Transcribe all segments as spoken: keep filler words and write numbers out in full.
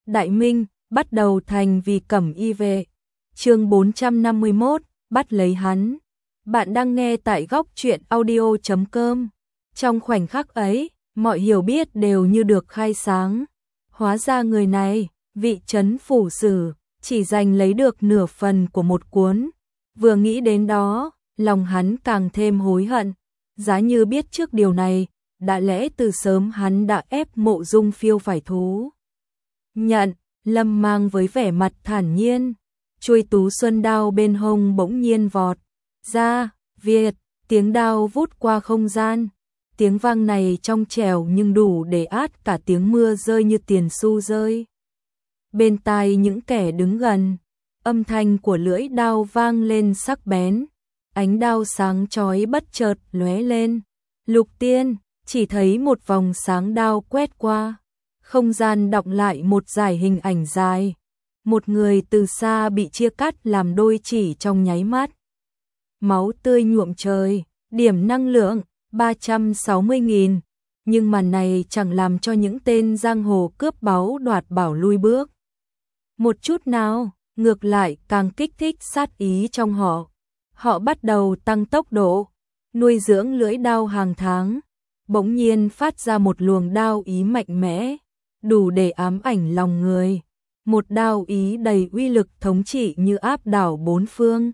Đại Minh, bắt đầu thành vì cẩm y vệ. Chương bốn trăm năm mươi mốt, bắt lấy hắn. Bạn đang nghe tại góc truyện audio chấm com. Trong khoảnh khắc ấy, mọi hiểu biết đều như được khai sáng. Hóa ra người này, vị trấn phủ sử, chỉ giành lấy được nửa phần của một cuốn. Vừa nghĩ đến đó, lòng hắn càng thêm hối hận. Giá như biết trước điều này, đã lẽ từ sớm hắn đã ép Mộ Dung Phiêu phải thú nhận. Lâm Mang với vẻ mặt thản nhiên, chuôi tú xuân đao bên hông bỗng nhiên vọt ra, Việt, tiếng đao vút qua không gian. Tiếng vang này trong trẻo nhưng đủ để át cả tiếng mưa rơi như tiền xu rơi. Bên tai những kẻ đứng gần, âm thanh của lưỡi đao vang lên sắc bén, ánh đao sáng chói bất chợt lóe lên. Lục Tiên chỉ thấy một vòng sáng đao quét qua, không gian đọng lại một dải hình ảnh dài, một người từ xa bị chia cắt làm đôi chỉ trong nháy mắt. Máu tươi nhuộm trời, điểm năng lượng ba trăm sáu mươi nghìn, nhưng màn này chẳng làm cho những tên giang hồ cướp báu đoạt bảo lui bước một chút nào, ngược lại càng kích thích sát ý trong họ. Họ bắt đầu tăng tốc độ, nuôi dưỡng lưỡi đao hàng tháng, bỗng nhiên phát ra một luồng đao ý mạnh mẽ, đủ để ám ảnh lòng người. Một đao ý đầy uy lực thống trị như áp đảo bốn phương.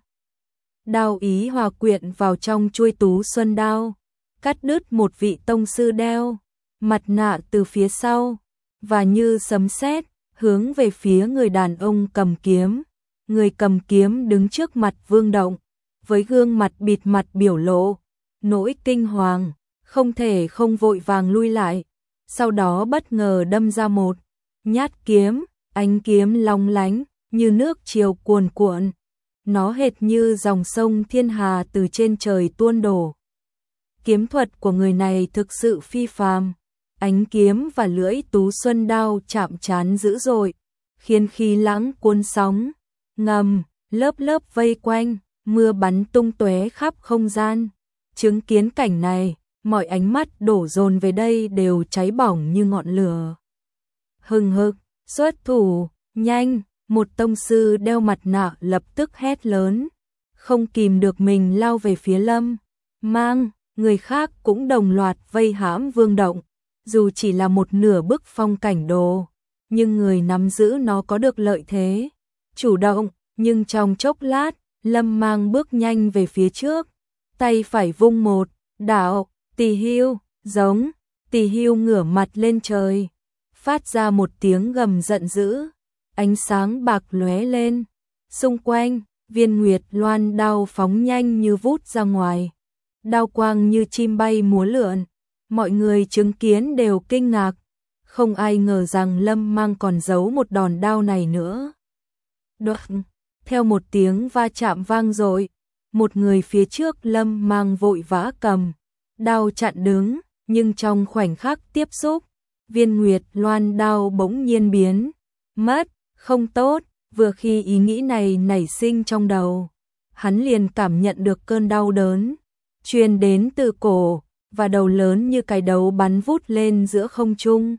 Đao ý hòa quyện vào trong chuôi tú xuân đao, cắt đứt một vị tông sư đeo mặt nạ từ phía sau, và như sấm sét hướng về phía người đàn ông cầm kiếm. Người cầm kiếm đứng trước mặt Vương Động, với gương mặt bịt mặt biểu lộ nỗi kinh hoàng, không thể không vội vàng lui lại. Sau đó bất ngờ đâm ra một nhát kiếm, ánh kiếm long lánh như nước chiều cuồn cuộn, nó hệt như dòng sông thiên hà từ trên trời tuôn đổ. Kiếm thuật của người này thực sự phi phàm, ánh kiếm và lưỡi tú xuân đao chạm trán dữ dội, khiến khí lãng cuốn sóng ngầm, lớp lớp vây quanh, mưa bắn tung tóe khắp không gian. Chứng kiến cảnh này, mọi ánh mắt đổ dồn về đây đều cháy bỏng như ngọn lửa. Hừng hực, xuất thủ, nhanh, một tông sư đeo mặt nạ lập tức hét lớn, không kìm được mình lao về phía Lâm Mang. Người khác cũng đồng loạt vây hãm Vương Động, dù chỉ là một nửa bức phong cảnh đồ, nhưng người nắm giữ nó có được lợi thế chủ động. Nhưng trong chốc lát, Lâm Mang bước nhanh về phía trước, tay phải vung một đạo tỳ hưu, giống tỳ hưu ngửa mặt lên trời, phát ra một tiếng gầm giận dữ, ánh sáng bạc lóe lên, xung quanh viên nguyệt loan đao phóng nhanh như vút ra ngoài, đao quang như chim bay múa lượn. Mọi người chứng kiến đều kinh ngạc, không ai ngờ rằng Lâm Mang còn giấu một đòn đao này nữa. Đoạt, theo một tiếng va chạm vang dội, một người phía trước Lâm Mang vội vã cầm đao chặn đứng, nhưng trong khoảnh khắc tiếp xúc, viên nguyệt loan đao bỗng nhiên biến mất. Không tốt. Vừa khi ý nghĩ này nảy sinh trong đầu, hắn liền cảm nhận được cơn đau đớn truyền đến từ cổ và đầu lớn như cái đấu bắn vút lên giữa không trung.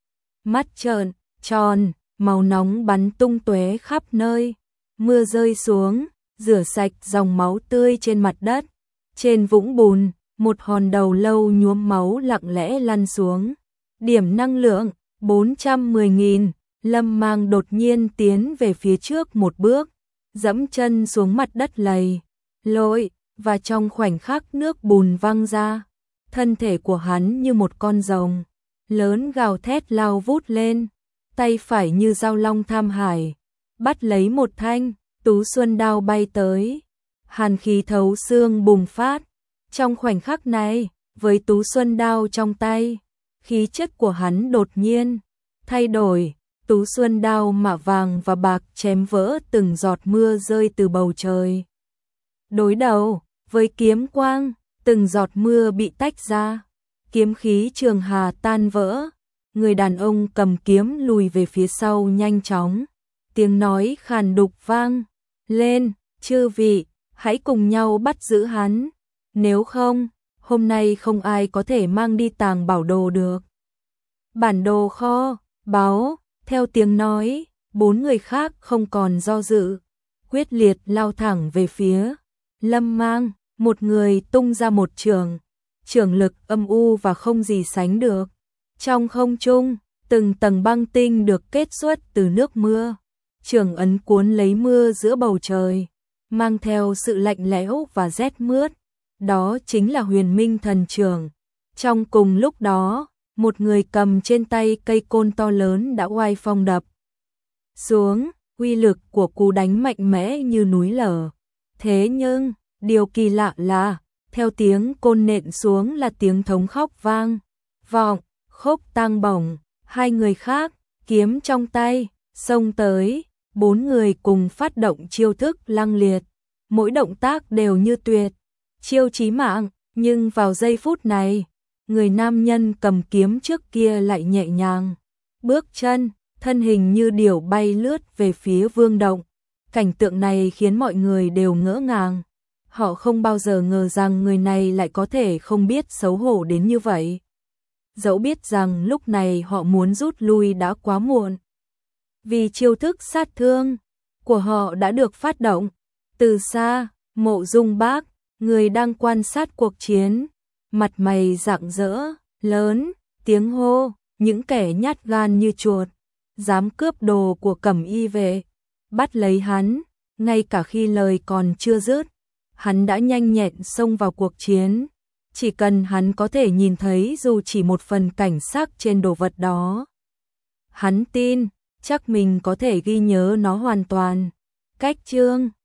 Mắt trợn tròn, màu nóng bắn tung tóe khắp nơi, mưa rơi xuống, rửa sạch dòng máu tươi trên mặt đất. Trên vũng bùn, một hòn đầu lâu nhuốm máu lặng lẽ lăn xuống. Điểm năng lượng bốn trăm mười nghìn. Lâm Mang đột nhiên tiến về phía trước một bước, dẫm chân xuống mặt đất lầy lội, và trong khoảnh khắc nước bùn văng ra, thân thể của hắn như một con rồng lớn gào thét lao vút lên, tay phải như dao long tham hải, bắt lấy một thanh tú xuân đao bay tới. Hàn khí thấu xương bùng phát. Trong khoảnh khắc này, với tú xuân đao trong tay, khí chất của hắn đột nhiên thay đổi. Tú xuân đao mạ vàng và bạc chém vỡ từng giọt mưa rơi từ bầu trời. Đối đầu với kiếm quang, từng giọt mưa bị tách ra, kiếm khí trường hà tan vỡ. Người đàn ông cầm kiếm lùi về phía sau nhanh chóng, tiếng nói khàn đục vang lên, chư vị, hãy cùng nhau bắt giữ hắn, nếu không, hôm nay không ai có thể mang đi tàng bảo đồ được. Bản đồ kho báu, Theo tiếng nói, bốn người khác không còn do dự, quyết liệt lao thẳng về phía Lâm Mang, một người tung ra một trường, trường lực âm u và không gì sánh được. Trong không trung, từng tầng băng tinh được kết xuất từ nước mưa, trường ấn cuốn lấy mưa giữa bầu trời, mang theo sự lạnh lẽo và rét mướt. Đó chính là Huyền Minh Thần Trường. Trong cùng lúc đó, một người cầm trên tay cây côn to lớn đã oai phong đập xuống, uy lực của cú đánh mạnh mẽ như núi lở. Thế nhưng, điều kỳ lạ là, theo tiếng côn nện xuống là tiếng thống khóc vang vọng, khốc tang bổng. Hai người khác, kiếm trong tay, xông tới, bốn người cùng phát động chiêu thức lăng liệt, mỗi động tác đều như tuyệt chiêu chí mạng, nhưng vào giây phút này, người nam nhân cầm kiếm trước kia lại nhẹ nhàng bước chân, thân hình như điểu bay lướt về phía Vương Động. Cảnh tượng này khiến mọi người đều ngỡ ngàng. Họ không bao giờ ngờ rằng người này lại có thể không biết xấu hổ đến như vậy. Dẫu biết rằng lúc này họ muốn rút lui đã quá muộn. Vì chiêu thức sát thương của họ đã được phát động. Từ xa, Mộ Dung Bác, người đang quan sát cuộc chiến, mặt mày rạng rỡ, lớn, tiếng hô, những kẻ nhát gan như chuột, dám cướp đồ của Cẩm Y vệ, bắt lấy hắn, ngay cả khi lời còn chưa dứt, hắn đã nhanh nhẹn xông vào cuộc chiến. Chỉ cần hắn có thể nhìn thấy dù chỉ một phần cảnh sắc trên đồ vật đó, hắn tin chắc mình có thể ghi nhớ nó hoàn toàn. Cách chương